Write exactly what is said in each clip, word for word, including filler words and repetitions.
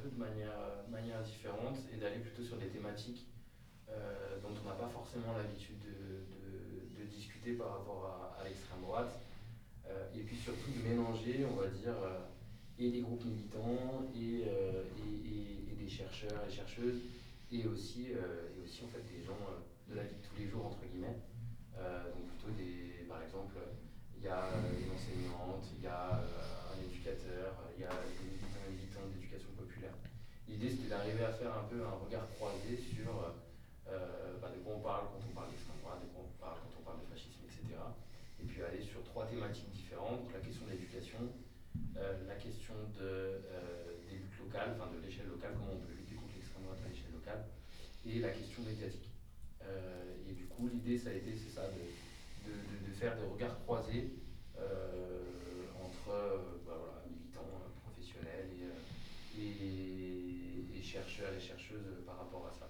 peu de manière, euh, manière différente et d'aller plutôt sur des thématiques euh, dont on n'a pas forcément l'habitude de, de- de discuter par rapport à, à l'extrême droite. Euh, et puis surtout de mélanger, on va dire, euh, et des groupes militants et, euh, et- et- et des chercheurs et chercheuses, et aussi, euh, et aussi en fait des gens euh, de la vie de tous les jours, entre guillemets. Euh, donc plutôt des, par exemple, il y a euh, une enseignante, il y a euh, un éducateur, il y a des militants et militantes d'éducation populaire. L'idée c'était d'arriver à faire un peu un regard croisé sur euh, bah, de quoi on parle quand on parle d'extrême droite, de quoi on parle quand on parle de fascisme, et cetera. Et puis aller sur trois thématiques différentes, donc la question de l'éducation, euh, la question de, euh, des luttes locales, enfin de l'échelle locale, comment on peut lutter contre l'extrême droite à l'échelle locale, et la question médiatique. Euh, et du coup, l'idée, ça a été, c'est ça, de, de, de, de faire des regards croisés euh, entre euh, bah, voilà, militants, euh, professionnels et, euh, et, et chercheurs et chercheuses par rapport à ça.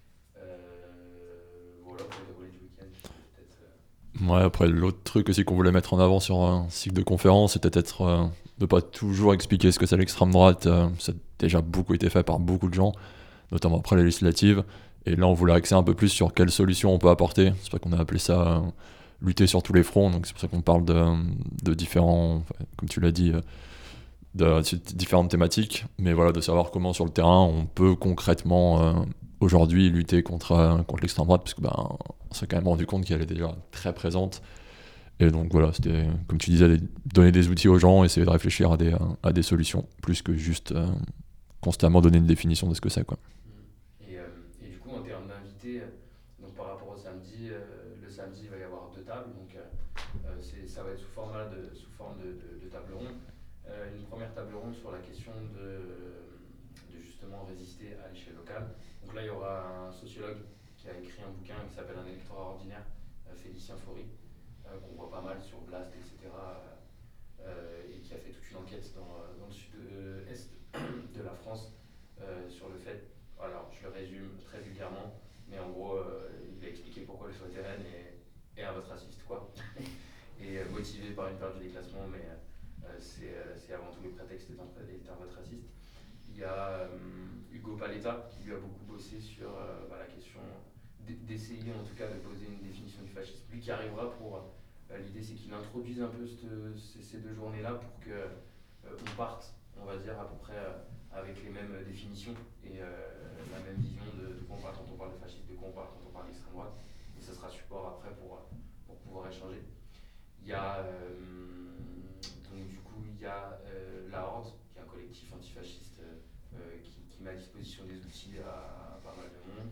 Euh, voilà pour le déroulé du week-end, je sais peut-être. euh, Ouais, après, l'autre truc aussi qu'on voulait mettre en avant sur un cycle de conférences, c'était peut-être euh, de pas toujours expliquer ce que c'est l'extrême droite. Euh, ça a déjà beaucoup été fait par beaucoup de gens, notamment après les législatives. Et là, on voulait axer un peu plus sur quelles solutions on peut apporter. C'est pour ça qu'on a appelé ça euh, lutter sur tous les fronts. Donc c'est pour ça qu'on parle de, de différents, enfin, comme tu l'as dit, euh, de, de différentes thématiques. Mais voilà, de savoir comment sur le terrain on peut concrètement euh, aujourd'hui lutter contre, euh, contre l'extrême droite, parce que ben, on s'est quand même rendu compte qu'elle est déjà très présente. Et donc voilà, c'était, comme tu disais, donner des outils aux gens, essayer de réfléchir à des, à des solutions, plus que juste euh, constamment donner une définition de ce que c'est, quoi. Mm. Et, euh, et du coup, en termes d'invités, euh, donc par rapport au samedi, euh, le samedi, il va y avoir deux tables. Donc, euh, euh, c'est- ça va être sous, format de, sous forme de, de, de table ronde. Euh, une première table ronde sur la question de, de justement résister à l'échelle locale. Donc là, il y aura un sociologue qui a écrit un bouquin qui s'appelle Un électorat ordinaire, euh, Félicien Faury, euh, qu'on voit pas mal sur Blast, et cetera euh, et qui a fait toute une enquête dans, dans le sud-est de la France euh, sur le fait, alors je le résume très vulgairement, mais en gros, euh, il a expliqué pourquoi le choix des rennes est, est un vote raciste, quoi. Et euh, motivé par une peur du déclassement, mais euh, c'est euh, c'est avant tout le prétexte est un, est un vote raciste. Il y a euh, Hugo Paletta qui lui a beaucoup bossé sur euh, bah, la question d'essayer en tout cas de poser une définition du fascisme. Lui qui arrivera pour. Euh, L'idée c'est qu'il introduise un peu cette- ces, ces deux journées-là pour que euh, on parte, on va dire, à peu près euh, avec les mêmes définitions et euh, la même vision de, de quoi on parle quand on parle de fascisme, de quoi on parle quand on parle d'extrême droite. Et ça sera support après pour, pour pouvoir échanger. Il y a euh, donc du coup il y a euh, la Horde, qui est un collectif antifasciste euh, euh, qui, qui met à disposition des outils à, à pas mal de monde.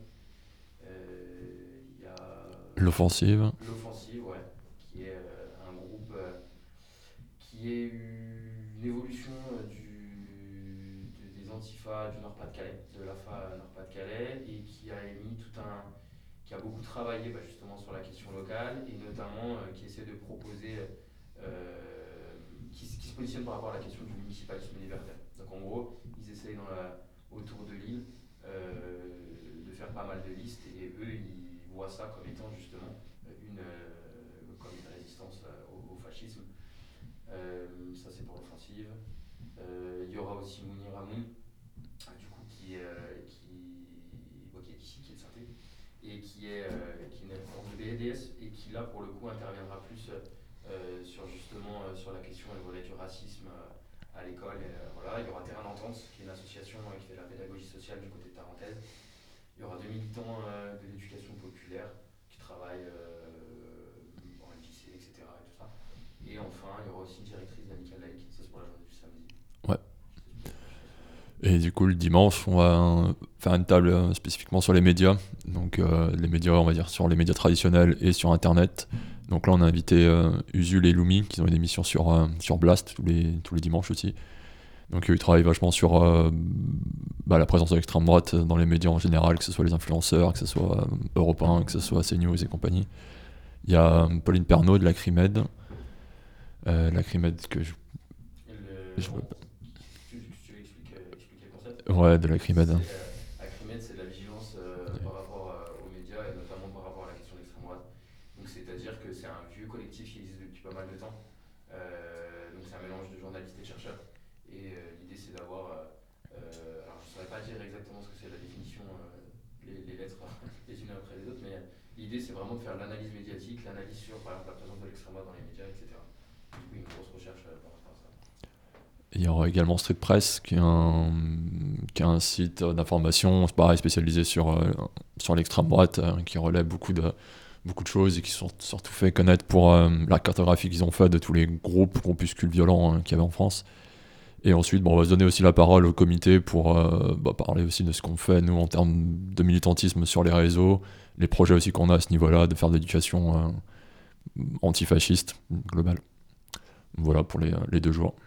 Euh, Il y a L'offensive. l'Offensive, ouais, qui est euh, un groupe euh, qui est une évolution euh, du, de- des Antifa du Nord-Pas-de-Calais, de l'A F A Nord-Pas-de-Calais, et qui a émis tout un, qui a beaucoup travaillé bah, justement sur la question locale et notamment euh, qui essaie de proposer, euh, qui, qui se positionne par rapport à la question du municipalisme libertaire. Donc en gros, ils essayent dans la, autour de l'île euh, de faire pas mal de listes et eux ils voient ça comme étant justement une, euh, comme une résistance euh, au, au fascisme. Euh, ça c'est pour l'offensive. Euh, Il y aura aussi Mounir Hamoun, du coup qui, euh, qui, bon, qui est d'ici, qui est de saint et qui est, euh, qui est une forme de B D S et qui là pour le coup interviendra plus euh, sur justement euh, sur la question et le volet du racisme euh, à l'école. Et, euh, voilà. Il y aura Terrain d'Entente, qui est une association euh, qui fait de la pédagogie sociale du côté de Tarentaise. Il y aura deux militants euh, de l'éducation populaire qui travaillent euh, en L J C, et cetera. Et, tout ça. Et enfin, il y aura aussi une directrice d'Amicale Laïque, ça c'est pour la journée du samedi. Ouais. Je t'explique, je sais pas si on a... Et du coup, le dimanche, on va faire une table euh, spécifiquement sur les médias. Donc, euh, les médias, on va dire, sur les médias traditionnels et sur Internet. Donc là, on a invité euh, Usul et Lumi, qui ont une émission sur, euh, sur Blast tous les, tous les dimanches aussi. Donc, euh, ils travaillent vachement sur euh, bah, la présence de l'extrême droite dans les médias en général, que ce soit les influenceurs, que ce soit euh, Europe un, que ce soit CNews et compagnie. Il y a euh, Pauline Pernaud de la Crimed. Euh, la Crimed que je. Le, je en- tu, tu, tu expliques, euh, expliquer le concept. ouais, de la Crimed. C'est euh, Acrimed, c'est de la vigilance euh, par rapport euh, aux médias et notamment par rapport à la question de l'extrême droite. Donc c'est-à-dire que c'est un vieux collectif qui existe depuis pas mal de temps. Euh, donc c'est un mélange de journalistes et de chercheurs. Et euh, l'idée c'est d'avoir, euh, euh, alors je L'idée, c'est vraiment de faire l'analyse médiatique, l'analyse sur, par exemple, la présence de l'extrême droite dans les médias, et cetera. Du coup, une grosse recherche euh, par rapport à ça. Il y aura également Street Press, qui est un, qui est un site d'information, c'est pareil, spécialisé sur, euh, sur l'extrême droite, euh, qui relaie beaucoup de, beaucoup de choses et qui sont surtout fait connaître pour euh, la cartographie qu'ils ont fait de tous les groupes, groupuscules violents hein, qu'il y avait en France. Et ensuite, bon, on va se donner aussi la parole au comité pour euh, bah, parler aussi de ce qu'on fait, nous, en termes de militantisme sur les réseaux, les projets aussi qu'on a à ce niveau-là, de faire de l'éducation euh, antifasciste globale. Voilà pour les, les deux jours.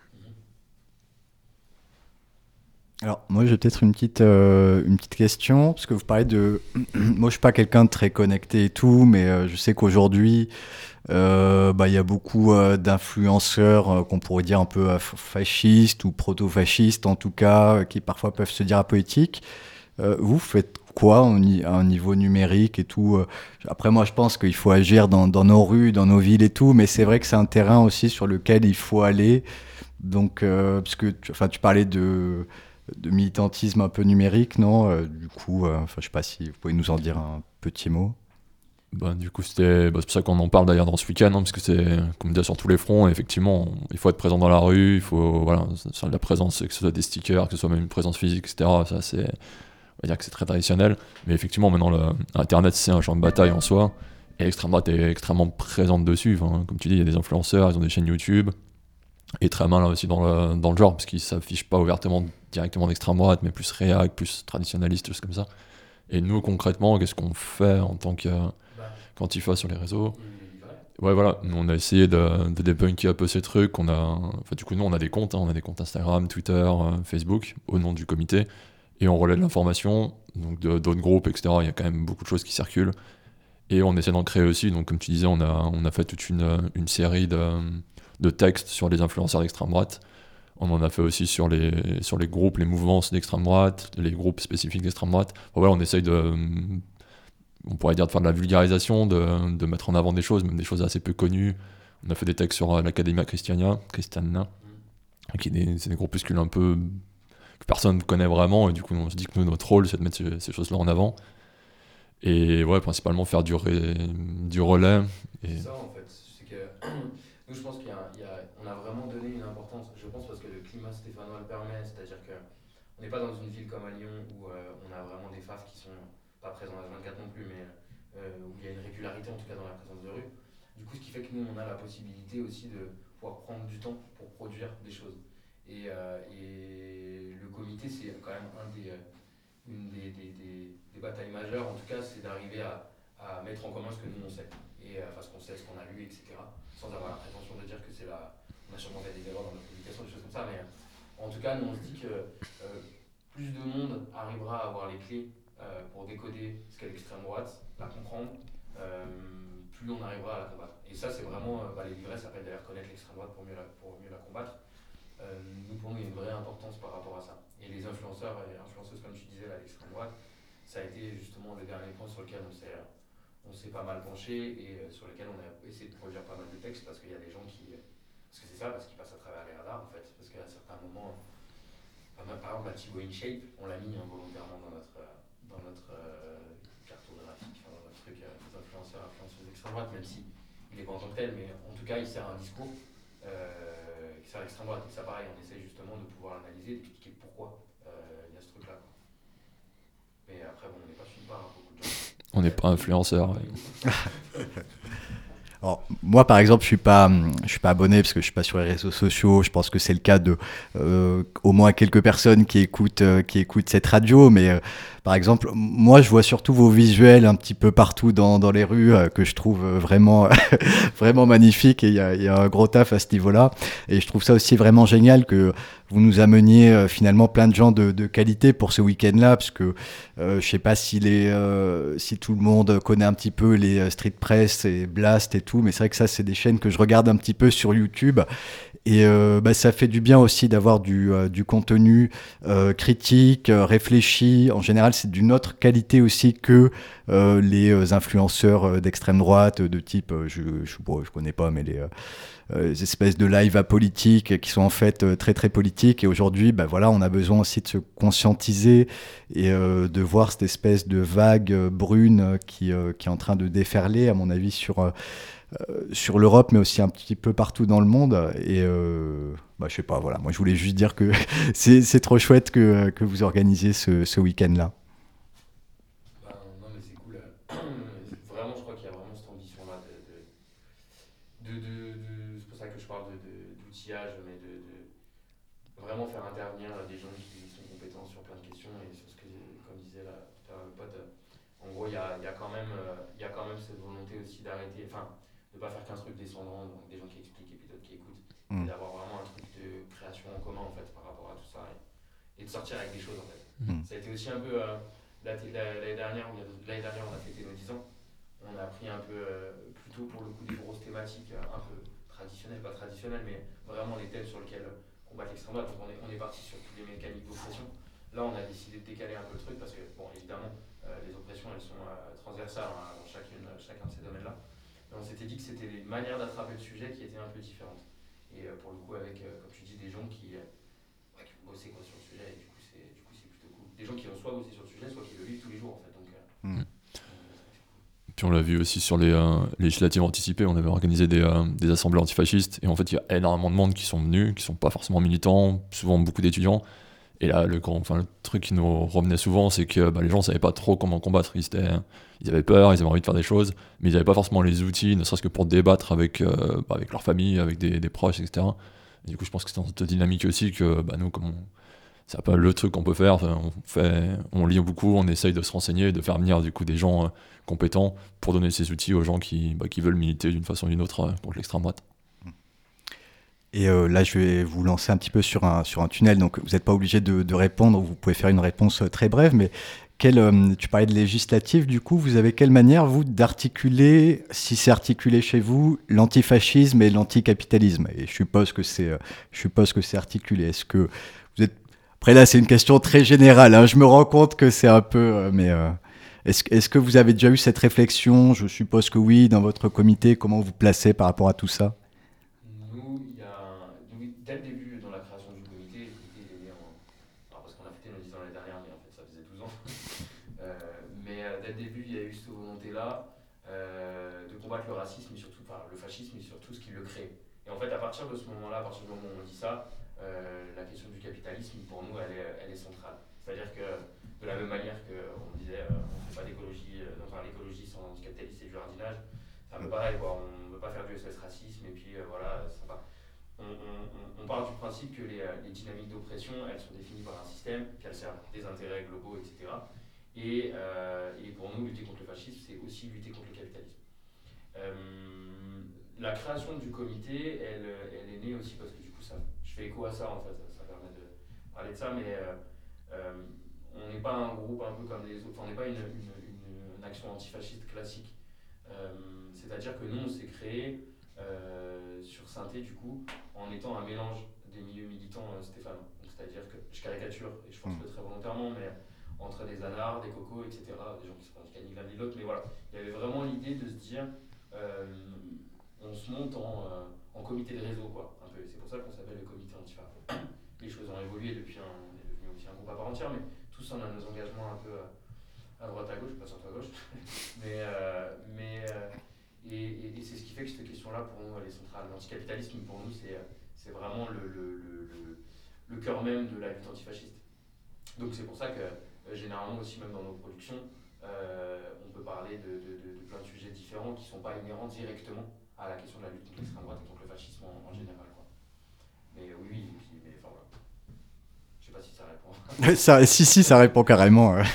Alors, moi, j'ai peut-être une petite, euh, une petite question, parce que vous parlez de... moi, je suis pas quelqu'un de très connecté et tout, mais euh, je sais qu'aujourd'hui, euh, bah, y a beaucoup euh, d'influenceurs euh, qu'on pourrait dire un peu euh, fascistes ou proto-fascistes, en tout cas, euh, qui parfois peuvent se dire un peu éthiques. Euh, vous faites quoi au ni- à un niveau numérique et tout euh, Après, moi, je pense qu'il faut agir dans, dans nos rues, dans nos villes et tout, mais c'est vrai que c'est un terrain aussi sur lequel il faut aller. Donc, euh, parce que tu, enfin, tu parlais de de militantisme un peu numérique, non Euh, Du coup, euh, enfin, je sais pas si vous pouvez nous en dire un petit mot. Bah, du coup, c'était, bah, c'est pour ça qu'on en parle d'ailleurs dans ce week-end, hein, parce que c'est, comme dit, sur tous les fronts, et effectivement, on- il faut être présent dans la rue, il faut, voilà, sur de la présence, que ce soit des stickers, que ce soit même une présence physique, et cetera. Ça, c'est, on va dire que c'est très traditionnel, mais effectivement, maintenant, le, Internet, c'est un champ de bataille en soi, et l'extrême droite est extrêmement présente dessus. Enfin, comme tu dis, il y a des influenceurs, ils ont des chaînes YouTube, et très malin aussi dans le, dans le genre, parce qu'ils s'affichent pas ouvertement directement d'extrême droite, mais plus réac, plus traditionnaliste, choses comme ça. Et nous, concrètement, qu'est-ce qu'on fait en tant que, Bah, qu'antifa sur les réseaux? il est livré. Ouais, voilà, nous, on a essayé de, de débunker un peu ces trucs. On a, enfin, du coup, nous, on a des comptes, hein, on a des comptes Instagram, Twitter, euh, Facebook, au nom du comité, et on relaie de l'information, donc de, d'autres groupes, et cetera. Il y a quand même beaucoup de choses qui circulent. Et on essaie d'en créer aussi. Donc, comme tu disais, on a, on a fait toute une, une série de, de textes sur les influenceurs d'extrême droite. On en a fait aussi sur les, sur les groupes, les mouvements d'extrême droite, les groupes spécifiques d'extrême droite. Enfin, voilà, on essaye de, on pourrait dire de faire de la vulgarisation, de, de mettre en avant des choses, même des choses assez peu connues. On a fait des textes sur euh, l'Academia Christiana, Christiana, qui est des, c'est des groupuscules un peu que personne ne connaît vraiment, et du coup on se dit que nous, notre rôle, c'est de mettre ces, ces choses-là en avant. Et ouais, principalement faire du, ré- du relais. Et... C'est ça en fait, c'est que nous je pense qu'il y a, il y a- on a vraiment donné une importance, je pense parce que le climat stéphanois le permet, c'est-à-dire que on n'est pas dans une ville comme à Lyon où euh, on a vraiment des faf qui sont pas présents à vingt-quatre non plus, mais euh, où il y a une régularité en tout cas dans la présence de rue. Du coup, ce qui fait que nous on a la possibilité aussi de pouvoir prendre du temps pour produire des choses. Et, euh, et le comité, c'est quand même un des, euh, une des, des, des, des batailles majeures, en tout cas, c'est d'arriver à, à mettre en commun ce que nous on sait, et euh, enfin ce qu'on sait, ce qu'on a lu, et cetera. Sans avoir la prétention de dire que c'est la. On a sûrement fait des erreurs dans notre publication, des choses comme ça, mais euh, en tout cas, nous on se dit que euh, plus de monde arrivera à avoir les clés euh, pour décoder ce qu'est l'extrême droite, la comprendre, euh, plus on arrivera à la combattre. Et ça, c'est vraiment. Euh, bah, les livrets s'appellent d'ailleurs connaître l'extrême droite pour mieux la, pour mieux la combattre. Euh, nous, pour nous, il y a une vraie importance par rapport à ça. Et les influenceurs et influenceuses, comme tu disais, là, l'extrême droite, ça a été justement le dernier point sur lequel on s'est, on s'est pas mal penché et sur lequel on a essayé de produire pas mal de textes parce qu'il y a des gens qui. Parce que c'est ça, parce qu'ils passent à travers les radars en fait. Parce qu'à certains moments, par exemple, la Thibaut InShape, on l'a mis involontairement dans notre, dans notre euh, cartographie, enfin, dans notre truc euh, des influenceurs, influenceuses d'extrême droite, même si il n'est pas en tant que tel, mais en tout cas, il sert un discours. Euh, qui sert à l'extrême droite. Et ça, pareil, on essaie justement de pouvoir l'analyser, d'expliquer pourquoi euh, il y a ce truc-là. Quoi. Mais après, bon, on n'est pas suivi par beaucoup de gens. On n'est pas influenceur. Ouais. Alors, moi, par exemple, je suis pas, je suis pas abonné parce que je suis pas sur les réseaux sociaux. Je pense que c'est le cas de euh, au moins quelques personnes qui écoutent, euh, qui écoutent cette radio. Mais euh, par exemple, moi, je vois surtout vos visuels un petit peu partout dans, dans les rues euh, que je trouve vraiment, vraiment magnifiques. Et il y a, y a un gros taf à ce niveau-là. Et je trouve ça aussi vraiment génial que vous nous ameniez euh, finalement plein de gens de, de qualité pour ce week-end-là, parce que euh, je sais pas si les, euh, si tout le monde connaît un petit peu les euh, Street Press et Blast et tout, mais c'est vrai que ça, c'est des chaînes que je regarde un petit peu sur YouTube. Et euh, bah, ça fait du bien aussi d'avoir du, euh, du contenu euh, critique, euh, réfléchi. En général, c'est d'une autre qualité aussi que euh, les euh, influenceurs euh, d'extrême droite, de type, euh, je, je, bon, je connais pas, mais les... Euh, euh, des espèces de live apolitiques qui sont en fait euh, très très politiques. Et aujourd'hui, bah, voilà, on a besoin aussi de se conscientiser et euh, de voir cette espèce de vague euh, brune qui, euh, qui est en train de déferler, à mon avis, sur, euh, sur l'Europe, mais aussi un petit peu partout dans le monde. Et euh, bah, je sais pas, voilà, moi je voulais juste dire que c'est, c'est trop chouette que, que vous organisiez ce, ce week-end-là. Ben, non, mais c'est cool. Vraiment, je crois qu'il y a vraiment cette ambition-là de, de, de, de, de- c'est pour ça que je parle de, de- d'outillage, mais de, de vraiment faire intervenir des gens qui sont compétents sur plein de questions et sur ce que, comme disait là, tout à l'heure le pote, euh, en gros, il y a, il y a quand même, euh, il y a quand même cette volonté aussi d'arrêter, enfin, de pas faire qu'un truc descendant, donc des gens qui expliquent et puis d'autres qui écoutent, Mm. et d'avoir vraiment un truc de création en commun en fait par rapport à tout ça et, et de sortir avec des choses en fait. Mm. Ça a été aussi un peu euh, la- la- l'année dernière, où il y a- l'année dernière on a fêté nos dix ans, on a pris un peu euh, plutôt pour le coup des grosses thématiques euh, un peu traditionnelles, pas traditionnelles, mais vraiment les thèmes sur lesquels combattre l'extrême droite. Donc on est, on est parti sur toutes les mécaniques d'oppression. Là on a décidé de décaler un peu le truc parce que bon évidemment euh, les oppressions elles sont euh, transversales hein, dans chacune, chacun de ces domaines-là. Mais on s'était dit que c'était des manières d'attraper le sujet qui étaient un peu différentes. Et euh, pour le coup avec, euh, comme tu dis, des gens qui, euh, ouais, qui ont bossé quoi, sur le sujet et du coup c'est, du coup c'est plutôt cool. Des gens qui ont soit bossé sur le sujet, soit qui le vivent tous les jours en fait. Donc, euh, Mm. Puis on l'a vu aussi sur les euh, législatives anticipées, on avait organisé des, euh, des assemblées antifascistes, et en fait il y a énormément de monde qui sont venus, qui sont pas forcément militants, souvent beaucoup d'étudiants. Et là, le, grand, enfin, le truc qui nous revenait souvent, c'est que bah, les gens savaient pas trop comment combattre. Ils, étaient, ils avaient peur, ils avaient envie de faire des choses, mais ils n'avaient pas forcément les outils, ne serait-ce que pour débattre avec, euh, bah, avec leur famille, avec des, des proches, et cetera. Et du coup, je pense que c'est dans cette dynamique aussi que bah, nous, comme on, c'est pas le truc qu'on peut faire, enfin, on, fait, on lit beaucoup, on essaye de se renseigner, de faire venir du coup des gens euh, compétents pour donner ces outils aux gens qui, bah, qui veulent militer d'une façon ou d'une autre euh, contre l'extrême droite. Et euh, là, je vais vous lancer un petit peu sur un, sur un tunnel, donc vous n'êtes pas obligé de, de répondre, vous pouvez faire une réponse très brève, mais quelle, euh, tu parlais de législative, du coup, vous avez quelle manière, vous, d'articuler, si c'est articulé chez vous, l'antifascisme et l'anticapitalisme? Et je suppose que c'est, euh, je suppose que c'est articulé. Est-ce que vous êtes... Après là, c'est une question très générale, hein, je me rends compte que c'est un peu... Euh, mais euh, est-ce, est-ce que vous avez déjà eu cette réflexion? Je suppose que oui, dans votre comité, comment vous placez par rapport à tout ça? nous, il y a, nous, dès le début, dans la création du comité, le comité il est né en. Alors, parce qu'on a fêté nos dix ans l'année dernière, mais en fait, ça faisait douze ans. Euh, mais euh, dès le début, il y a eu cette volonté-là euh, de combattre le racisme, et surtout, enfin, le fascisme, et surtout ce qui le crée. Et en fait, à partir de ce moment-là, à partir du moment où on dit ça, euh, la question du capitalisme, pour nous, elle est, elle est centrale. C'est-à-dire que, de la même manière qu'on disait, euh, on ne fait pas d'écologie, euh, enfin, l'écologie sans anticapitalisme, c'est du jardinage, c'est un peu pareil, quoi. On ne veut pas faire du S O S racisme, et puis euh, voilà, ça va. On, on, on part du principe que les, les dynamiques d'oppression, elles sont définies par un système, qu'elles servent des intérêts globaux, et cetera. Et, euh, et pour nous, lutter contre le fascisme, c'est aussi lutter contre le capitalisme. Euh, la création du comité, elle, elle est née aussi parce que du coup, ça, je fais écho à ça en fait, ça, ça permet de parler de ça, mais euh, euh, on n'est pas un groupe un peu comme les autres, enfin, on n'est pas une, une, une, une action antifasciste classique. Euh, c'est-à-dire que nous, on s'est créé euh, sur Saint-Thé, du coup, en étant un mélange des milieux militants euh, stéphanois. Donc, c'est-à-dire que je caricature, et je pense que très volontairement, mais entre des anards, des cocos, et cetera, des gens qui se pratiquent ni l'un ni l'autre, mais voilà, il y avait vraiment l'idée de se dire, euh, on se monte en, euh, en comité de réseau, quoi, un peu. C'est pour ça qu'on s'appelle le comité Antifa. Les choses ont évolué depuis, un, on est devenu aussi un groupe à part entière, mais tous on a nos engagements un peu à droite à gauche, pas surtout à gauche, mais, euh, mais euh, et, et, et c'est ce qui fait que cette question-là, pour nous, elle est centrale. L'anticapitalisme, pour nous, c'est, c'est vraiment le, le, le, le, le cœur même de la lutte antifasciste. Donc c'est pour ça que, euh, généralement aussi, même dans nos productions, euh, on peut parler de, de, de, de plein de sujets différents qui ne sont pas inhérents directement à la question de la lutte contre l'extrême droite et contre le fascisme en, en général, quoi. Mais oui, oui, puis, mais enfin voilà. Je sais pas si ça répond. ça, si, si, ça répond carrément. Ouais.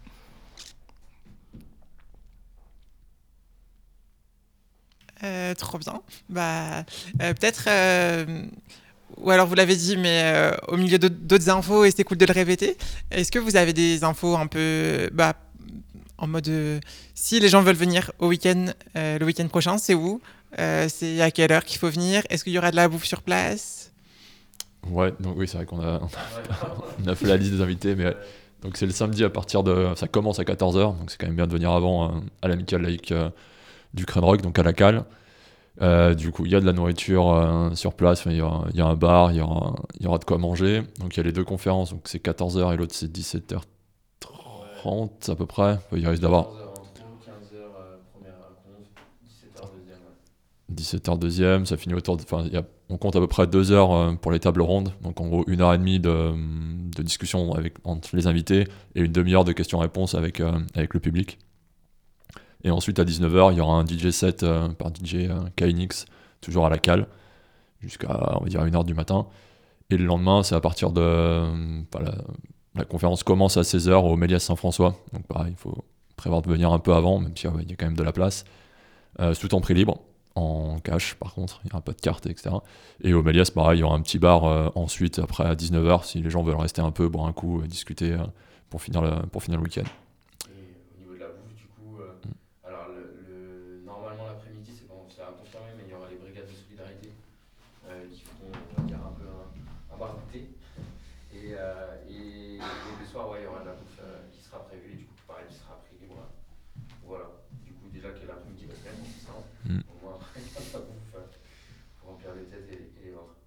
Euh, trop bien. Bah, euh, peut-être, euh, ou alors vous l'avez dit, mais euh, au milieu d'autres infos, et c'est cool de le répéter. Est-ce que vous avez des infos un peu, bah, en mode, euh, si les gens veulent venir au week-end, euh, le week-end prochain, c'est où? euh, C'est à quelle heure qu'il faut venir? Est-ce qu'il y aura de la bouffe sur place? Ouais, donc oui, c'est vrai qu'on a, on a, on a fait la liste des invités, mais donc c'est le samedi à partir de, ça commence à quatorze heures, donc c'est quand même bien de venir avant euh, à l'amicale laïque euh, du Crène Rock, donc à la cale. Euh, du coup, il y a de la nourriture euh, sur place, il y, a- il y a un bar, il y aura, il y aura de quoi manger. Donc il y a les deux conférences, donc c'est quatorze heures et l'autre c'est dix-sept heures trente à peu près. Il risque d'avoir quatorze heures intro, quinze heures euh, première conf, dix-sept heures deuxième. Ouais. dix-sept heures deuxième, ça finit autour de... Enfin, il y a- on compte à peu près deux heures euh, pour les tables rondes, donc en gros une heure et demie de, de discussion avec, entre les invités et une demi-heure de questions-réponses avec, euh, avec le public. Et ensuite à dix-neuf heures, il y aura un D J set euh, par D J euh, K N X, toujours à la cale, jusqu'à on va dire une heure du matin. Et le lendemain, c'est à partir de... euh, enfin, la, la conférence commence à seize heures au Méliès Saint-François, donc pareil, il faut prévoir de venir un peu avant, même s'il y a- il y a quand même de la place. Euh, sous temps prix libre, en cash par contre, il n'y aura pas de carte, et cetera. Et au Méliès, pareil, il y aura un petit bar euh, ensuite, après à dix-neuf heures, si les gens veulent rester un peu, boire un coup, euh, discuter euh, pour, finir le, pour finir le week-end. Et au niveau de la bouffe, du coup, euh, alors le, le- normalement l'après-midi, c'est bon, c'est à confirmer, mais il y aura les brigades de solidarité euh, qui feront, on va dire, un peu un, un bar goûter. Et, euh, et, et le soir, ouais, il y aura de la bouffe euh, qui sera prévue, et du coup, pareil, qui sera prix libre. Voilà. Du coup, déjà que l'après-midi va se faire, c'est ça. Mm. Au moins, après, il y a de la bouffe euh, pour remplir les têtes et, et les ventres.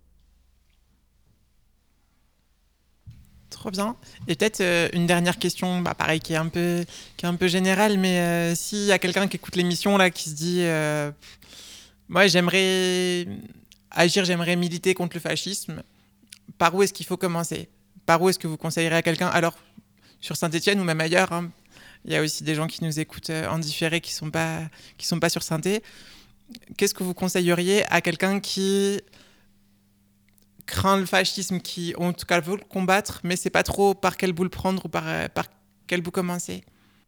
Trop bien. Et peut-être euh, une dernière question, bah, pareil, qui est un peu, qui est un peu générale, mais euh, s'il y a quelqu'un qui écoute l'émission là, qui se dit, euh, moi, j'aimerais agir, j'aimerais militer contre le fascisme, par où est-ce qu'il faut commencer? Par où est-ce que vous conseillerez à quelqu'un? Alors, sur Saint-Étienne ou même ailleurs, hein, il y a aussi des gens qui nous écoutent euh, en différé qui sont pas, qui sont pas sur Saint-É. Qu'est-ce que vous conseilleriez à quelqu'un qui craint le fascisme, qui en tout cas veut le combattre, mais c'est pas trop par quel bout le prendre ou par, euh, par quel bout commencer?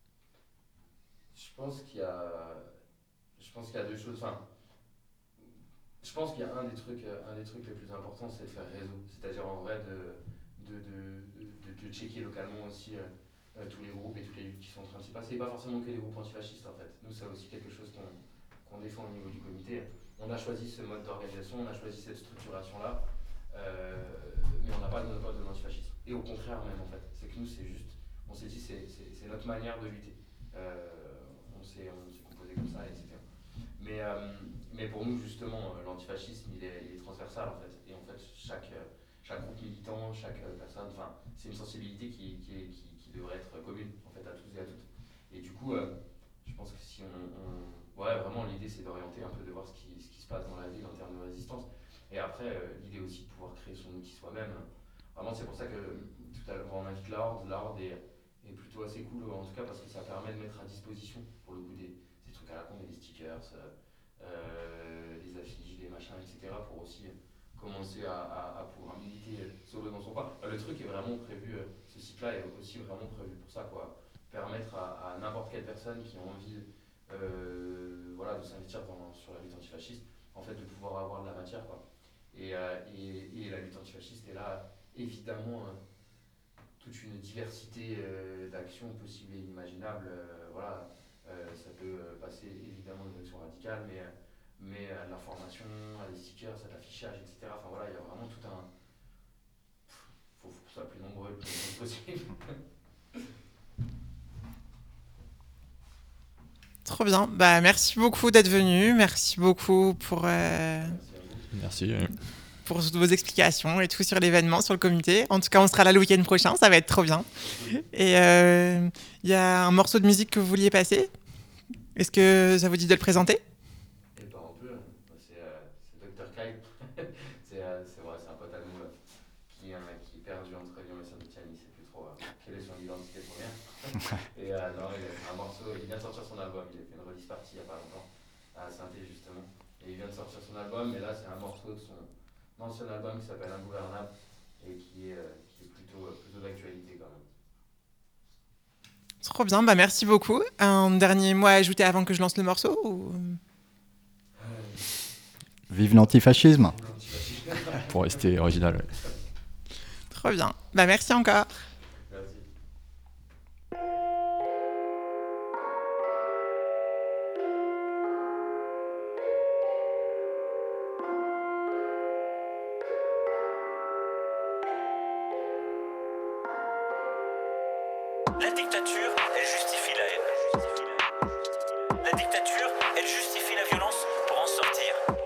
Je pense qu'il y a, je pense qu'il y a deux choses. Enfin, je pense qu'il y a un des trucs, euh, un des trucs les plus importants, c'est de faire réseau. C'est-à-dire en vrai de, de, de, de, de checker localement aussi euh, euh, tous les groupes et toutes les luttes qui sont en train de s'y passer. Et pas forcément que les groupes antifascistes en fait. Nous, c'est aussi quelque chose qu'on qu'on défend au niveau du comité. On a choisi ce mode d'organisation, on a choisi cette structuration-là, euh, mais on n'a pas de monopole de l'antifascisme. Et au contraire même en fait. C'est que nous, c'est juste, on s'est dit, c'est, c'est, c'est notre manière de lutter. Euh, on s'est on s'est composé comme ça, et cetera. Mais, euh, mais pour nous, justement, euh, l'antifascisme, il est, il est transversal, en fait. Et en fait, chaque, euh, chaque groupe militant, chaque euh, personne, enfin, c'est une sensibilité qui, qui, est- qui, qui devrait être commune, en fait, à tous et à toutes. Et du coup, euh, je pense que si on... on- ouais, vraiment, l'idée, c'est d'orienter un peu, de voir ce qui, ce qui se passe dans la ville en termes de résistance. Et après, euh, l'idée aussi de pouvoir créer son outil soi-même. Vraiment, c'est pour ça que tout à l'heure, on invite la Horde. La Horde est, est plutôt assez cool, en tout cas, parce que ça permet de mettre à disposition, pour le coup, des, des trucs à la con, des stickers, euh, euh, des affiches, des machins, et cetera pour aussi commencer à, à, à pouvoir militer solo dans son pas. Le truc est vraiment prévu, euh, ce site-là est aussi vraiment prévu pour ça, quoi. Permettre à, à n'importe quelle personne qui a envie euh, voilà, de s'investir dans, sur la lutte antifasciste, en fait, de pouvoir avoir de la matière, quoi. Et, euh, et, et la lutte antifasciste est là, évidemment, euh, toute une diversité euh, d'actions possibles et inimaginables. Euh, voilà, euh, ça peut euh, passer évidemment aux actions radicales, mais, euh, mais à de l'information, à des stickers, à de l'affichage, et cetera. Enfin voilà, il y a vraiment tout un. Il faut, faut que ça soit plus nombreux le plus nombreux possible. Trop bien. Bah, merci beaucoup d'être venu. Merci beaucoup pour, euh, Merci à vous. Merci. euh, pour toutes vos explications et tout sur l'événement, sur le comité. En tout cas, on sera là le week-end prochain. Ça va être trop bien. Et il euh, y a un morceau de musique que vous vouliez passer. Est-ce que ça vous dit de le présenter? Et pas un peu, c'est euh, c'est docteur Kyle. c'est euh, c'est vrai, c'est un pote à nous euh, qui, euh, qui est perdu entre Lyon et Saint-Etienne. Il sait plus trop euh, quelle est son identité première. Et euh, non, il a fait un morceau, il vient de sortir son album. Il a fait une release party il n'y a pas longtemps à Saint-Etienne justement. Et il vient de sortir son album, et là c'est un morceau de son ancien album qui s'appelle Ingouvernable et qui est, euh, qui est plutôt, euh, plutôt d'actualité quand même. Trop bien. Bah, merci beaucoup. Un dernier mot à ajouter avant que je lance le morceau ou... Vive l'antifascisme. pour rester original. ouais. Trop bien. Bah, merci encore. Merci. La dictature, elle justifie la haine. La dictature, elle justifie la violence pour en sortir.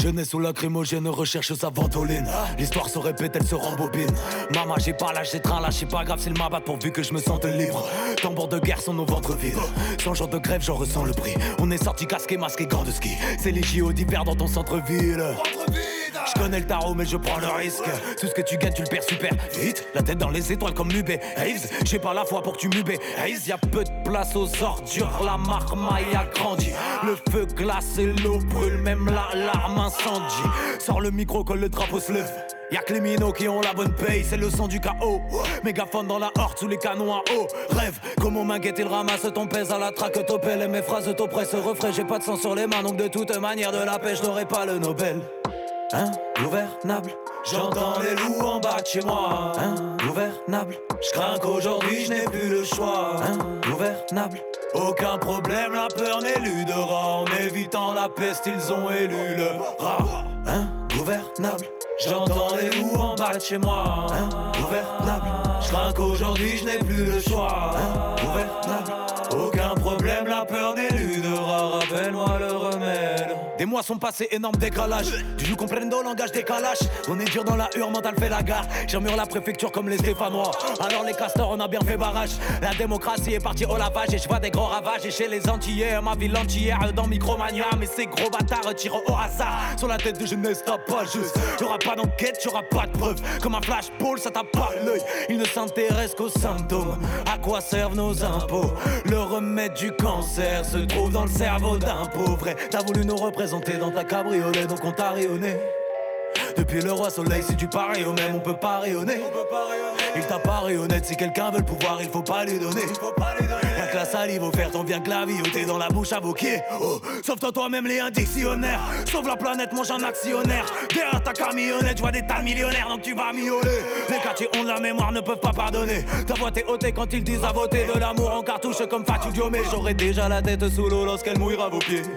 Jeunesse ou lacrymogène recherche sa ventoline. L'histoire se répète, elle se rembobine. Maman, j'ai pas l'âge des trains, là, c'est pas grave, c'est le mabat pourvu que je me sente libre. Tambour de guerre sont nos ventres vides. Sans jour de grève, j'en ressens le prix. On est sorti casqué, masqué, gants de ski. C'est les J O d'hiver dans ton centre-ville. Je connais le tarot mais je prends le risque. Tout ce que tu gagnes tu le perds super vite. La tête dans les étoiles comme Lubé Hayes. J'ai pas la foi pour que tu m'ubé Hayes. Y'a peu de place aux ordures. La marmaille a grandi. Le feu glace et l'eau brûle. Même la larme incendie. Sors le micro quand le drapeau se lève. Y'a que les minots qui ont la bonne paye, c'est le son du chaos. Mégaphone dans la horte sous les canons à eau. Rêve, comment m'inquiète, il ramasse ton pèse à la traque, t'opelle. Et mes phrases t'oppressent, refrain. J'ai pas de sang sur les mains, donc de toute manière de la paix, je n'aurai pas le Nobel. Hein, gouvernable, j'entends les loups en bas de chez moi. Hein, gouvernable, je crains qu'aujourd'hui je n'ai plus le choix. Hein, gouvernable, aucun problème, la peur n'éludera. En évitant la peste, ils ont élu le rat. Hein, gouvernable, j'entends les loups en bas de chez moi. Hein, gouvernable, je crains qu'aujourd'hui je n'ai plus le choix. Hein, gouvernable, aucun problème, la peur n'éludera. Rappelle-moi le remède. Des mois sont passés, énorme décalage. Tu joues comprendo, langage décalage. On est dur dans la hure, mental fait la gare. J'emmure la préfecture comme les Stéphanois. Alors les castors, on a bien fait barrage. La démocratie est partie au lavage. Et je vois des gros ravages. Et chez les Antillais, ma ville entière dans Micromania. Mais ces gros bâtards tirent au hasard. Sur la tête de jeunesse, t'as pas juste. Y'aura pas d'enquête, y'aura pas de preuve. Comme un flashball, ça tape pas l'œil. Ils ne s'intéressent qu'aux symptômes. À quoi servent nos impôts? Le remède du cancer se trouve dans le cerveau d'un pauvre. T'as voulu nous représenter dans ta cabriolet, donc on t'a rayonné. Depuis le roi soleil, si tu parais au même, on peut pas rayonner. Il t'a pas rayonné, si quelqu'un veut le pouvoir, il faut pas lui donner. Y'a que la salive offerte, on vient clavioter dans la bouche à Vauquier. Oh, sauve-toi toi-même les un dictionnaire. Sauve la planète, mange un actionnaire. Derrière ta camionnette, je vois des tas de millionnaires, donc tu vas miauler. Les quartiers ont de la mémoire, ne peuvent pas pardonner. Ta voix t'est ôtée quand ils disent à voter. De l'amour en cartouche comme Fatou Diomé. J'aurai déjà la tête sous l'eau lorsqu'elle mouillera vos pieds.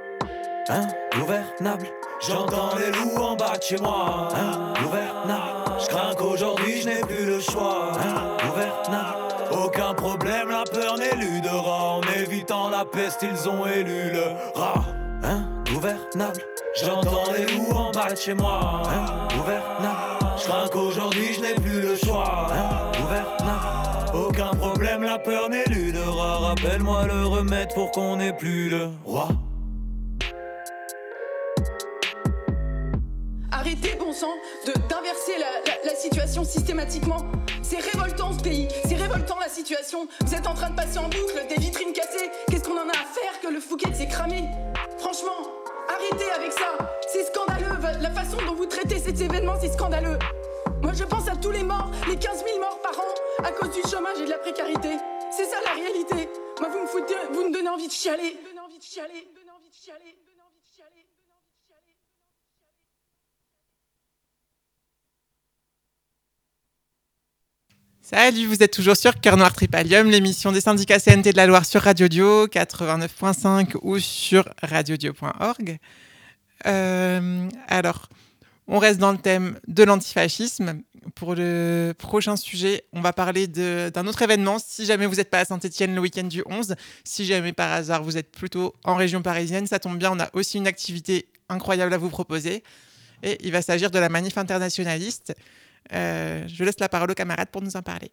Hein, gouvernable, j'entends les loups en bas de chez moi. Hein, gouvernable, je crains qu'aujourd'hui je n'ai plus le choix. Hein, gouvernable, aucun problème, la peur n'éludera. En évitant la peste, ils ont élu le rat. Hein, gouvernable, j'entends les loups en bas de chez moi. Hein, gouvernable, je crains qu'aujourd'hui je n'ai plus le choix. Hein, gouvernable, aucun problème, la peur n'éludera. Rappelle-moi le remède pour qu'on n'ait plus le roi. Arrêtez, bon sang, de, d'inverser la, la, la situation systématiquement. C'est révoltant ce pays, c'est révoltant la situation. Vous êtes en train de passer en boucle, des vitrines cassées. Qu'est-ce qu'on en a à faire que le Fouquet s'est cramé? Franchement, arrêtez avec ça. C'est scandaleux, la façon dont vous traitez cet événement, c'est scandaleux. Moi je pense à tous les morts, les quinze mille morts par an à cause du chômage et de la précarité. C'est ça la réalité. Moi vous me foutez, vous me donnez envie de chialer. Donnez envie de chialer, donnez envie de chialer. Salut, vous êtes toujours sur Cœur Noir Tripalium, l'émission des syndicats C N T de la Loire sur Radio Dio quatre-vingt-neuf point cinq ou sur radio dio point org. Euh, alors, on reste dans le thème de l'antifascisme. Pour le prochain sujet, on va parler de, d'un autre événement. Si jamais vous n'êtes pas à Saint-Etienne le week-end du onze, si jamais par hasard vous êtes plutôt en région parisienne, ça tombe bien, on a aussi une activité incroyable à vous proposer. Et il va s'agir de la manif internationaliste. Euh, je laisse la parole aux camarades pour nous en parler.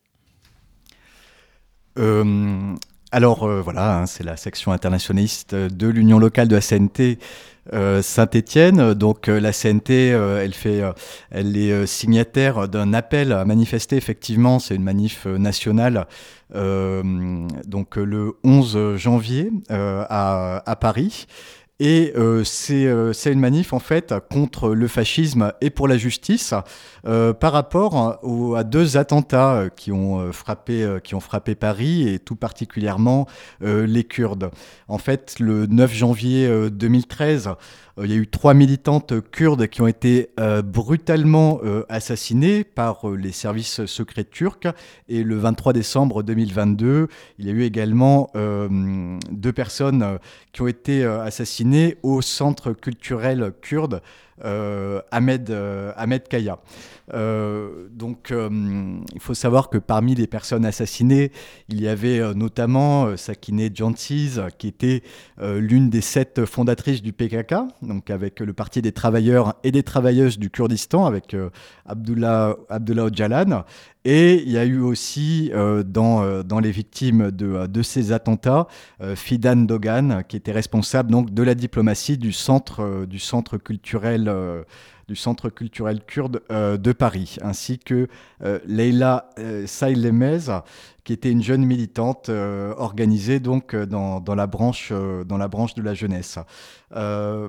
Euh, alors euh, voilà, hein, c'est la section internationaliste de l'Union locale de la C N T euh, Saint-Étienne. Donc euh, la C N T, euh, elle, fait, euh, elle est euh, signataire d'un appel à manifester. Effectivement, c'est une manif euh, nationale euh, donc, euh, le onze janvier euh, à, à Paris. Et euh, c'est, euh, c'est une manif en fait contre le fascisme et pour la justice euh, par rapport au, à deux attentats euh, qui, ont, euh, frappé, euh, qui ont frappé Paris et tout particulièrement euh, les Kurdes. En fait, le neuf janvier euh, deux mille treize, euh, il y a eu trois militantes kurdes qui ont été euh, brutalement euh, assassinées par euh, les services secrets turcs. Et le vingt-trois décembre deux mille vingt-deux, il y a eu également euh, deux personnes euh, qui ont été euh, assassinées au centre culturel kurde euh, Ahmed, euh, Ahmed Kaya. Euh, donc, euh, il faut savoir que parmi les personnes assassinées, il y avait euh, notamment euh, Sakineh Jansiz, qui était euh, l'une des sept fondatrices du P K K, donc avec le Parti des travailleurs et des travailleuses du Kurdistan, avec euh, Abdullah, Abdullah Öcalan. Et il y a eu aussi euh, dans, euh, dans les victimes de, de ces attentats, euh, Fidan Dogan, qui était responsable donc, de la diplomatie du centre, euh, du centre culturel euh, du centre culturel kurde euh, de Paris, ainsi que euh, Leila euh, Saylemez, qui était une jeune militante euh, organisée donc dans, dans, la branche, euh, dans la branche de la jeunesse. Euh,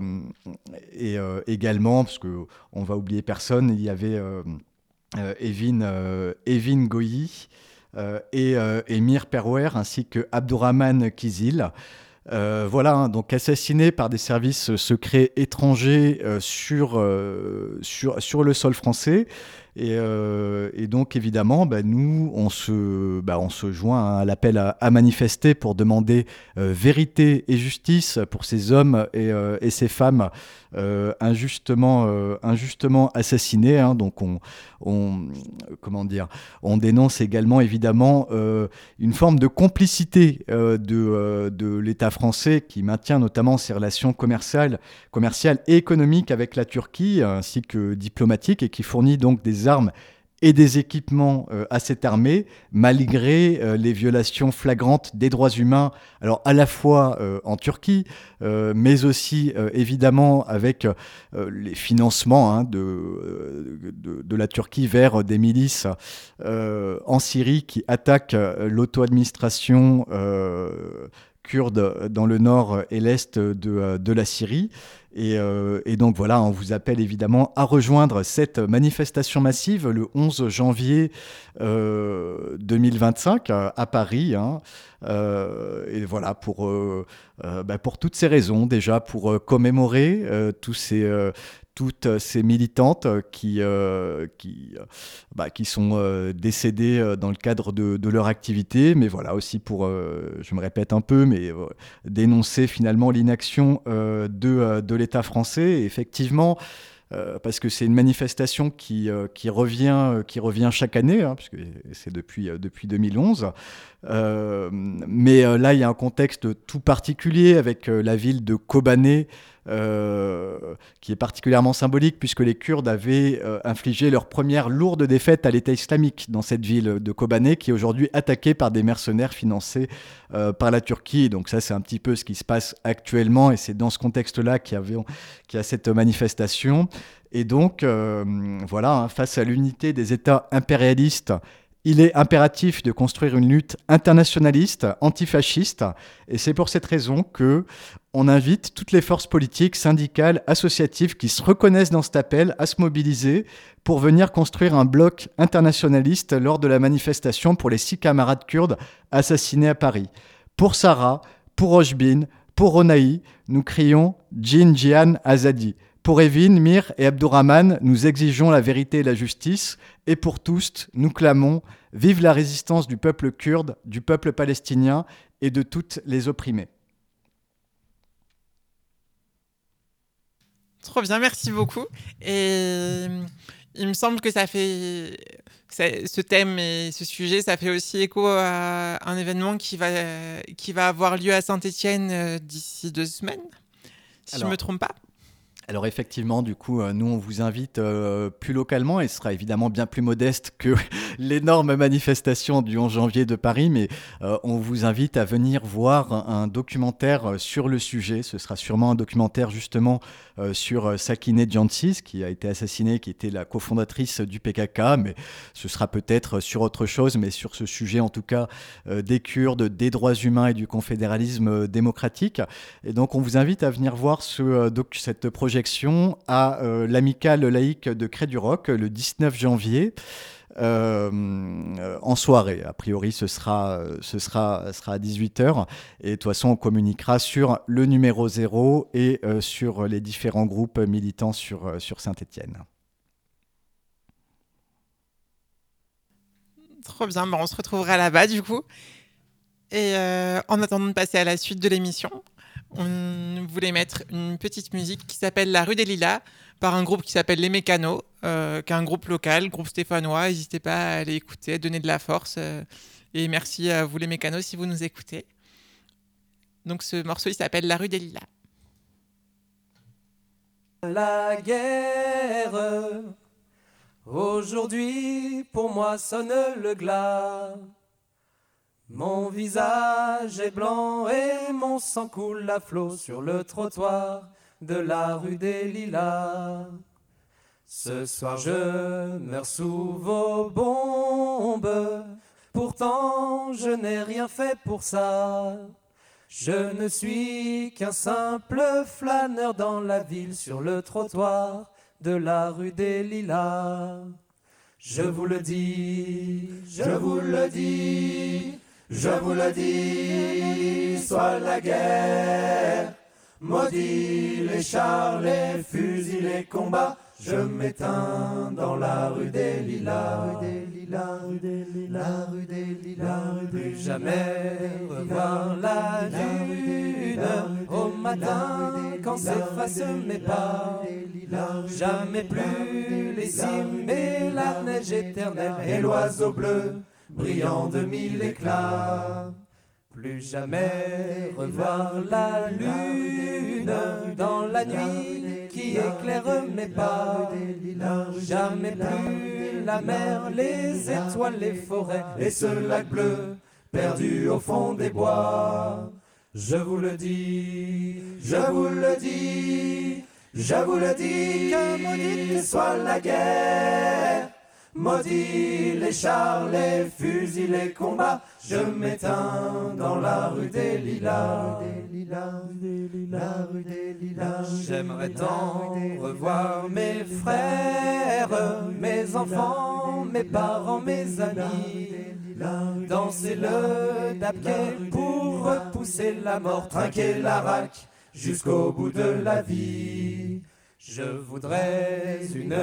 et euh, également, parce qu'on va oublier personne, il y avait euh, euh, Evin, euh, Evin Goyi euh, et euh, Emir Perwer, ainsi que Abdourahman Kizil. Euh, voilà, hein, donc assassiné par des services secrets étrangers euh, sur, euh, sur, sur le sol français. Et, euh, et donc, évidemment, bah, nous, on se, bah, on se joint à l'appel à, à manifester pour demander euh, vérité et justice pour ces hommes et, euh, et ces femmes euh, injustement, euh, injustement assassinés. Hein. Donc, on, on, comment dire, on dénonce également, évidemment, euh, une forme de complicité euh, de, euh, de l'État français qui maintient notamment ses relations commerciales, commerciales et économiques avec la Turquie, ainsi que diplomatiques, et qui fournit donc des armes et des équipements euh, à cette armée, malgré euh, les violations flagrantes des droits humains, alors à la fois euh, en Turquie, euh, mais aussi euh, évidemment avec euh, les financements hein, de, de, de la Turquie vers des milices euh, en Syrie qui attaquent euh, l'auto-administration euh, kurde dans le nord et l'est de, de la Syrie. Et, euh, et donc voilà, on vous appelle évidemment à rejoindre cette manifestation massive le onze janvier euh, deux mille vingt-cinq à, à Paris. Hein. Euh, et voilà, pour, euh, euh, bah pour toutes ces raisons, déjà pour euh, commémorer euh, tous ces... Euh, toutes ces militantes qui, euh, qui, bah, qui sont euh, décédées dans le cadre de, de leur activité, mais voilà aussi pour, euh, je me répète un peu, mais euh, dénoncer finalement l'inaction euh, de, de l'État français. Et effectivement, euh, parce que c'est une manifestation qui, euh, qui, revient, qui revient chaque année, hein, puisque c'est depuis, depuis deux mille onze. Euh, mais euh, là, il y a un contexte tout particulier avec euh, la ville de Kobané, Euh, qui est particulièrement symbolique puisque les Kurdes avaient euh, infligé leur première lourde défaite à l'État islamique dans cette ville de Kobané, qui est aujourd'hui attaquée par des mercenaires financés euh, par la Turquie. Donc ça, c'est un petit peu ce qui se passe actuellement, et c'est dans ce contexte-là qu'il y avait, qu'il y a cette manifestation. Et donc, euh, voilà, hein, face à l'unité des États impérialistes, il est impératif de construire une lutte internationaliste, antifasciste, et c'est pour cette raison que on invite toutes les forces politiques, syndicales, associatives qui se reconnaissent dans cet appel à se mobiliser pour venir construire un bloc internationaliste lors de la manifestation pour les six camarades kurdes assassinés à Paris. Pour Sarah, pour Rojbin, pour Ronaï, nous crions « Jin Jihan Azadi ». Pour Evin, Mir et Abdourahman, nous exigeons la vérité et la justice. Et pour tous, nous clamons « Vive la résistance du peuple kurde, du peuple palestinien et de toutes les opprimées ». Trop bien, merci beaucoup. Et il me semble que ça fait... ce thème et ce sujet, ça fait aussi écho à un événement qui va, qui va avoir lieu à Saint-Étienne d'ici deux semaines, si Alors... je ne me trompe pas. Alors effectivement, du coup, euh, nous, on vous invite euh, plus localement, et ce sera évidemment bien plus modeste que l'énorme manifestation du onze janvier de Paris, mais euh, on vous invite à venir voir un, un documentaire sur le sujet. Ce sera sûrement un documentaire justement euh, sur Sakineh Jansiz, qui a été assassinée, qui était la cofondatrice du P K K, mais ce sera peut-être sur autre chose, mais sur ce sujet en tout cas euh, des Kurdes, des droits humains et du confédéralisme démocratique. Et donc on vous invite à venir voir ce, euh, doc- cette projet à euh, l'amicale laïque de Cré-du-Roc le dix-neuf janvier euh, euh, en soirée. A priori, ce sera, ce sera, sera à dix-huit heures. Et de toute façon, on communiquera sur le numéro zéro et euh, sur les différents groupes militants sur, euh, sur Saint-Étienne. Trop bien, bon, on se retrouvera là-bas du coup. Et euh, en attendant de passer à la suite de l'émission, on voulait mettre une petite musique qui s'appelle La Rue des Lilas par un groupe qui s'appelle Les Mécanos, euh, qui est un groupe local, groupe stéphanois. N'hésitez pas à aller écouter, à donner de la force. Euh, et merci à vous les Mécanos si vous nous écoutez. Donc ce morceau, il s'appelle La Rue des Lilas. La guerre, aujourd'hui pour moi sonne le glas. Mon visage est blanc et mon sang coule à flot sur le trottoir de la rue des Lilas. Ce soir je meurs sous vos bombes, pourtant je n'ai rien fait pour ça. Je ne suis qu'un simple flâneur dans la ville sur le trottoir de la rue des Lilas. Je vous le dis, je vous le dis, je vous le dis, soit la guerre, maudit les chars, les fusils, les combats. Je m'éteins dans la rue des Lilas, rue des Lilas, rue des Lilas, rue des Lilas, plus jamais revoir la lune au matin quand s'effacent mes pas. Jamais plus les cimes et la neige éternelle et l'oiseau bleu brillant de mille éclats. Plus jamais revoir la lune dans la nuit qui éclaire mes pas. Jamais plus la mer, les étoiles, les forêts et ce lac bleu perdu au fond des bois. Je vous le dis, je vous le dis, je vous le dis, que maudite soit la guerre. Maudit les chars, les fusils, les combats. Je m'éteins dans la rue des Lilas, rue des Lilas. J'aimerais tant revoir mes frères, mes enfants, mes parents, mes amis. Danser le dabquet pour repousser la mort, trinquer la raque jusqu'au bout de la vie. Je voudrais une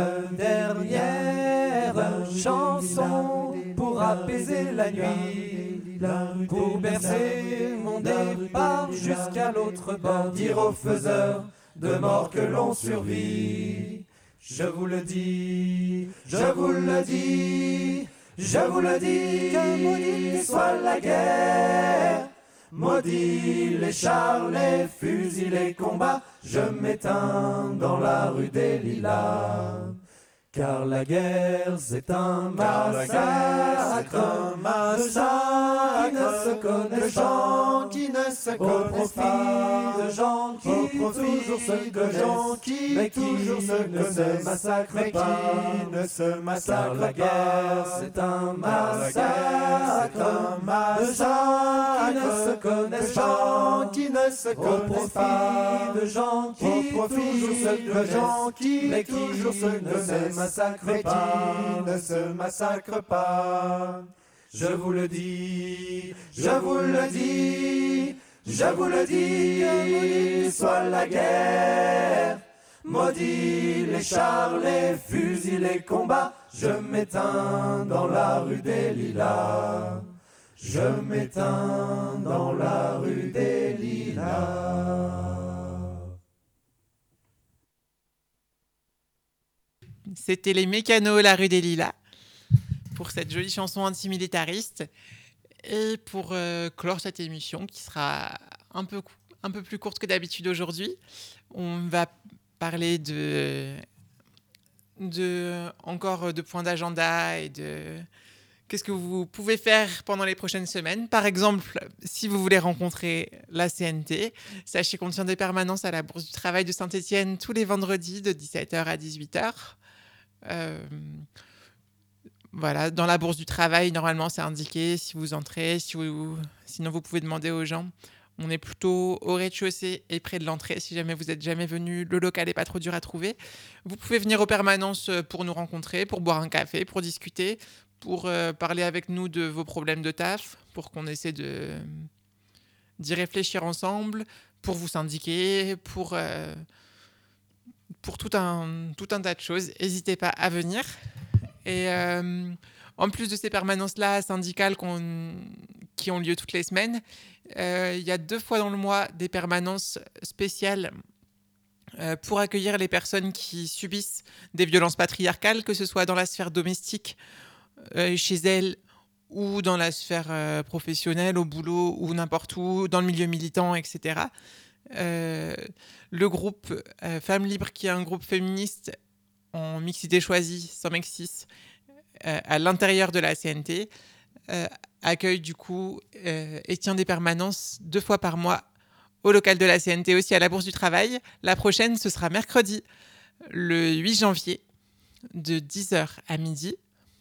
dernière chanson pour apaiser la nuit, pour bercer mon départ jusqu'à l'autre bord, dire aux faiseurs de mort que l'on survit. Je vous le dis, je vous le dis, je vous le dis, que maudite soit la guerre. Maudit les chars, les fusils, les combats. Je m'éteins dans la rue des Lilas. Car la guerre c'est un massacre, un massacre qui ne se connaissent, de gens qui ne se connaissent pas, de gens qui toujours se connaissent, qui mais qui toujours se ne se massacrent mais pas, qui ne se massacrent. Car la guerre c'est un massacre, un massacre qui ne se connaissent pas, qui ne se connaissent pas, de gens qui toujours se connaissent, mais qui toujours se ne se massacre pas, qui ne se massacre pas. Je vous le dis, je vous le dis, je vous le dis, maudit soit la guerre, maudit les chars, les fusils, les combats. Je m'éteins dans la rue des Lilas, je m'éteins dans la rue des Lilas. C'était les Mécanos, la rue des Lilas, pour cette jolie chanson antimilitariste. Et pour euh, clore cette émission, qui sera un peu, un peu plus courte que d'habitude aujourd'hui, on va parler de, de, encore de points d'agenda et de qu'est-ce que vous pouvez faire pendant les prochaines semaines. Par exemple, si vous voulez rencontrer la C N T, sachez qu'on tient des permanences à la Bourse du Travail de Saint-Étienne tous les vendredis de dix-sept heures à dix-huit heures. Euh, voilà, dans la Bourse du Travail, normalement, c'est indiqué si vous entrez. Si vous, sinon, vous pouvez demander aux gens. On est plutôt au rez-de-chaussée et près de l'entrée. Si jamais vous n'êtes jamais venu, le local n'est pas trop dur à trouver. Vous pouvez venir aux permanences pour nous rencontrer, pour boire un café, pour discuter, pour euh, parler avec nous de vos problèmes de taf, pour qu'on essaie de, d'y réfléchir ensemble, pour vous syndiquer, pour... Euh, pour tout un, tout un tas de choses. N'hésitez pas à venir. Et euh, en plus de ces permanences-là syndicales qu'on, qui ont lieu toutes les semaines, Euh, il y a deux fois dans le mois des permanences spéciales euh, pour accueillir les personnes qui subissent des violences patriarcales, que ce soit dans la sphère domestique, euh, chez elles, ou dans la sphère euh, professionnelle, au boulot, ou n'importe où, dans le milieu militant, et cetera. Euh, le groupe euh, Femmes Libres, qui est un groupe féministe en mixité choisie, sans mexis, euh, à l'intérieur de la C N T, euh, accueille du coup euh, et tient des permanences deux fois par mois au local de la C N T, aussi à la Bourse du Travail. La prochaine, ce sera mercredi, le huit janvier, de dix heures à midi.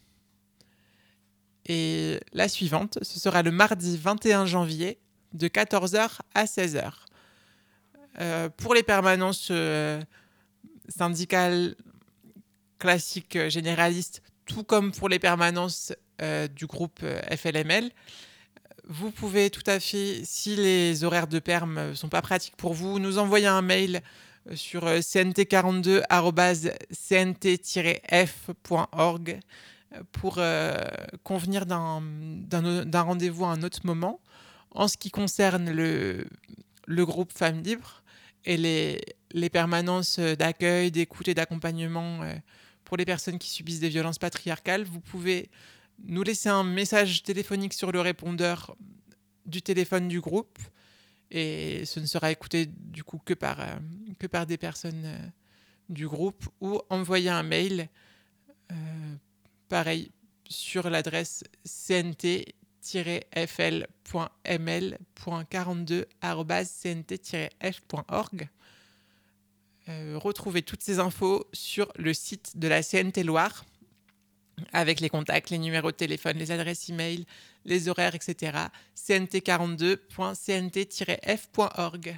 Et la suivante, ce sera le mardi vingt et un janvier, de quatorze heures à seize heures. Euh, pour les permanences euh, syndicales classiques euh, généralistes, tout comme pour les permanences euh, du groupe euh, F L M L, vous pouvez tout à fait, si les horaires de perm ne sont pas pratiques pour vous, nous envoyer un mail sur euh, c n t quarante-deux arobase c n t tiret f point org pour euh, convenir d'un, d'un, d'un rendez-vous à un autre moment. En ce qui concerne le, le groupe Femmes Libres et les, les permanences d'accueil, d'écoute et d'accompagnement euh, pour les personnes qui subissent des violences patriarcales, vous pouvez nous laisser un message téléphonique sur le répondeur du téléphone du groupe, et ce ne sera écouté du coup que par, euh, que par des personnes euh, du groupe, ou envoyer un mail euh, pareil sur l'adresse c n t tiret f l point m l point quarante-deux arobase c n t tiret f point org. Euh, retrouvez toutes ces infos sur le site de la C N T Loire, avec les contacts, les numéros de téléphone, les adresses e-mail, les horaires, et cetera. c n t quarante-deux point c n t tiret f point org.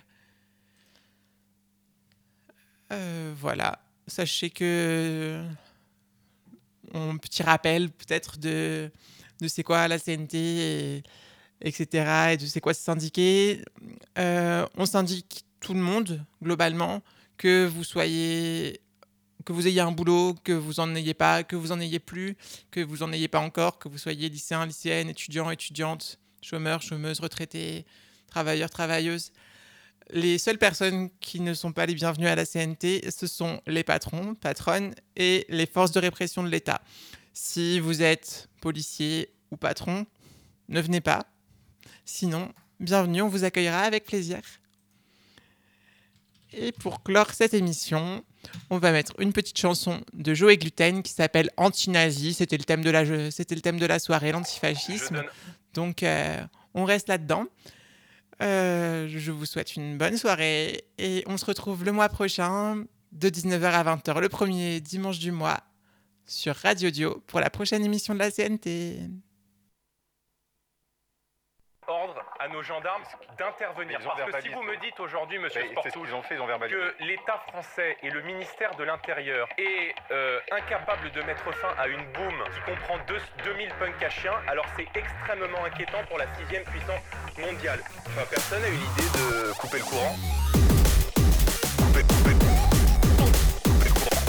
Euh, voilà, sachez que un petit rappel peut-être de, de c'est quoi la C N T, et, etc. et de c'est quoi se syndiquer. Euh, on syndique tout le monde, globalement, que vous soyez, que vous ayez un boulot, que vous en ayez pas, que vous en ayez plus, que vous en ayez pas encore, que vous soyez lycéen, lycéenne, étudiant, étudiante, chômeur, chômeuse, retraité, travailleur, travailleuse. Les seules personnes qui ne sont pas les bienvenues à la C N T, ce sont les patrons, patronnes et les forces de répression de l'État. Si vous êtes policier ou patron, ne venez pas. Sinon, bienvenue, on vous accueillera avec plaisir. Et pour clore cette émission, on va mettre une petite chanson de Joe et Gluten qui s'appelle Anti-Nazi. C'était le thème de la, c'était le thème de la soirée, l'antifascisme. Donne... Donc, euh, on reste là-dedans. Euh, je vous souhaite une bonne soirée et on se retrouve le mois prochain de dix-neuf heures à vingt heures, le premier dimanche du mois sur Radio Dio pour la prochaine émission de la C N T. Ordre à nos gendarmes d'intervenir. Parce que si vous me dites aujourd'hui, monsieur Sportouche, que l'État français et le ministère de l'Intérieur est euh, incapable de mettre fin à une boum qui comprend deux mille punks à chiens, alors c'est extrêmement inquiétant pour la sixième puissance mondiale. Enfin, personne n'a eu l'idée de couper le courant. Couper, couper, couper le courant.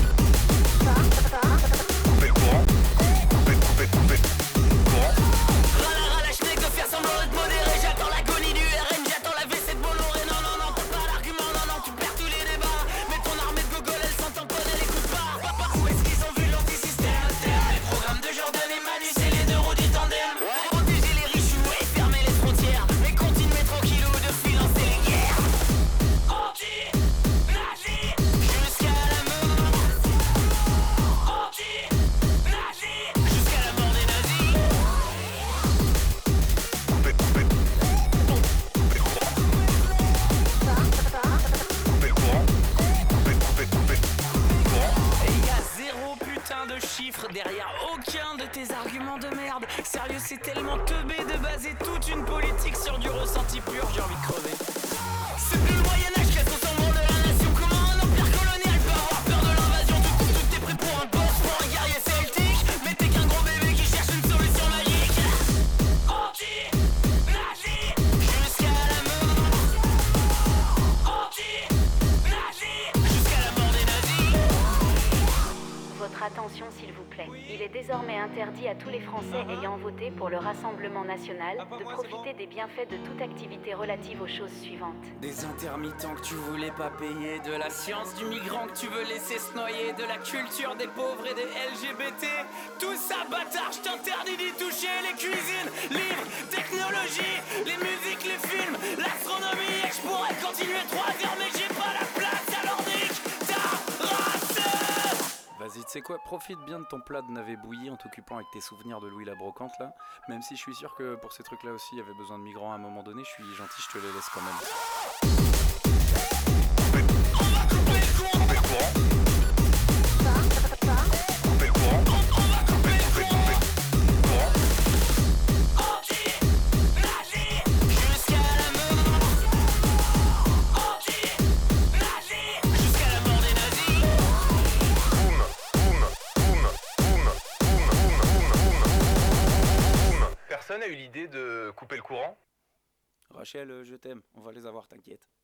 Couper le courant. Couper, couper, couper le courant. Rala, rala, je n'ai que faire semblant de modérer. J'attends l'agonie du R N, j'attends la V C de Bolloré. Non, non, non, t'as pas d'argument, non, non, tu perds tous les débats. Mais ton armée de Gogol, elle s'entend pas, elle écoute pas. Papa, où est-ce qu'ils ont vu l'antisystème? Les programmes de Jordan et Manu, c'est les deux roues du tandem. Protéger les riches et fermer les frontières. Mais continuez tranquillou de financer les guerres. Anti-nazi, jusqu'à la mort. Anti-nazi, jusqu'à la mort des nazis. Coupez, coupez, coupez le courant. Coupez le courant. Coupez, coupez, coupez le courant. Et y a zéro putain de chiffre derrière aucun de tes arguments de merde. Sérieux, c'est tellement teubé de baser toute une politique sur du ressenti pur, j'ai envie de crever. C'est plus le Moyen-Âge qui a son symbole de la nation. Comment un empire colonial peut avoir peur de l'invasion? Tu cours, tout est pris pour un boss, pour un guerrier celtique. Mais t'es qu'un gros bébé qui cherche une solution magique. Anti-nazi, jusqu'à la mort. Anti-nazi, jusqu'à la mort des nazis. votre attention s'il vous plaît. Il est désormais interdit à tous les Français ayant voté pour le Rassemblement national de profiter des bienfaits de toute activité relative aux choses suivantes. Des intermittents que tu voulais pas payer, de la science du migrant que tu veux laisser se noyer, de la culture des pauvres et des L G B T. Tout ça, bâtard, je t'interdis d'y toucher. Les cuisines, livres, technologie, les musiques, les films, l'astronomie. Et je pourrais continuer trois heures, mais j'ai pas la place, alors nique ta race. Vas-y, tu sais quoi, profite bien de ton plat de navet bouilli en t'occupant avec tes souvenirs de Louis la Brocante là. Même si je suis sûr que pour ces trucs là aussi, il y avait besoin de migrants à un moment donné, je suis gentil, je te les laisse quand même. On va couper le courant. Couper le courant. Couper le courant. On va couper le courant. Courant. Anti-nazi jusqu'à la mort. Anti-nazi jusqu'à la mort des nazis. Boum, boum, boum, boum, boum, boum, boum, boum. Personne a eu l'idée de couper le courant ? Rachel, je t'aime, on va les avoir, t'inquiète.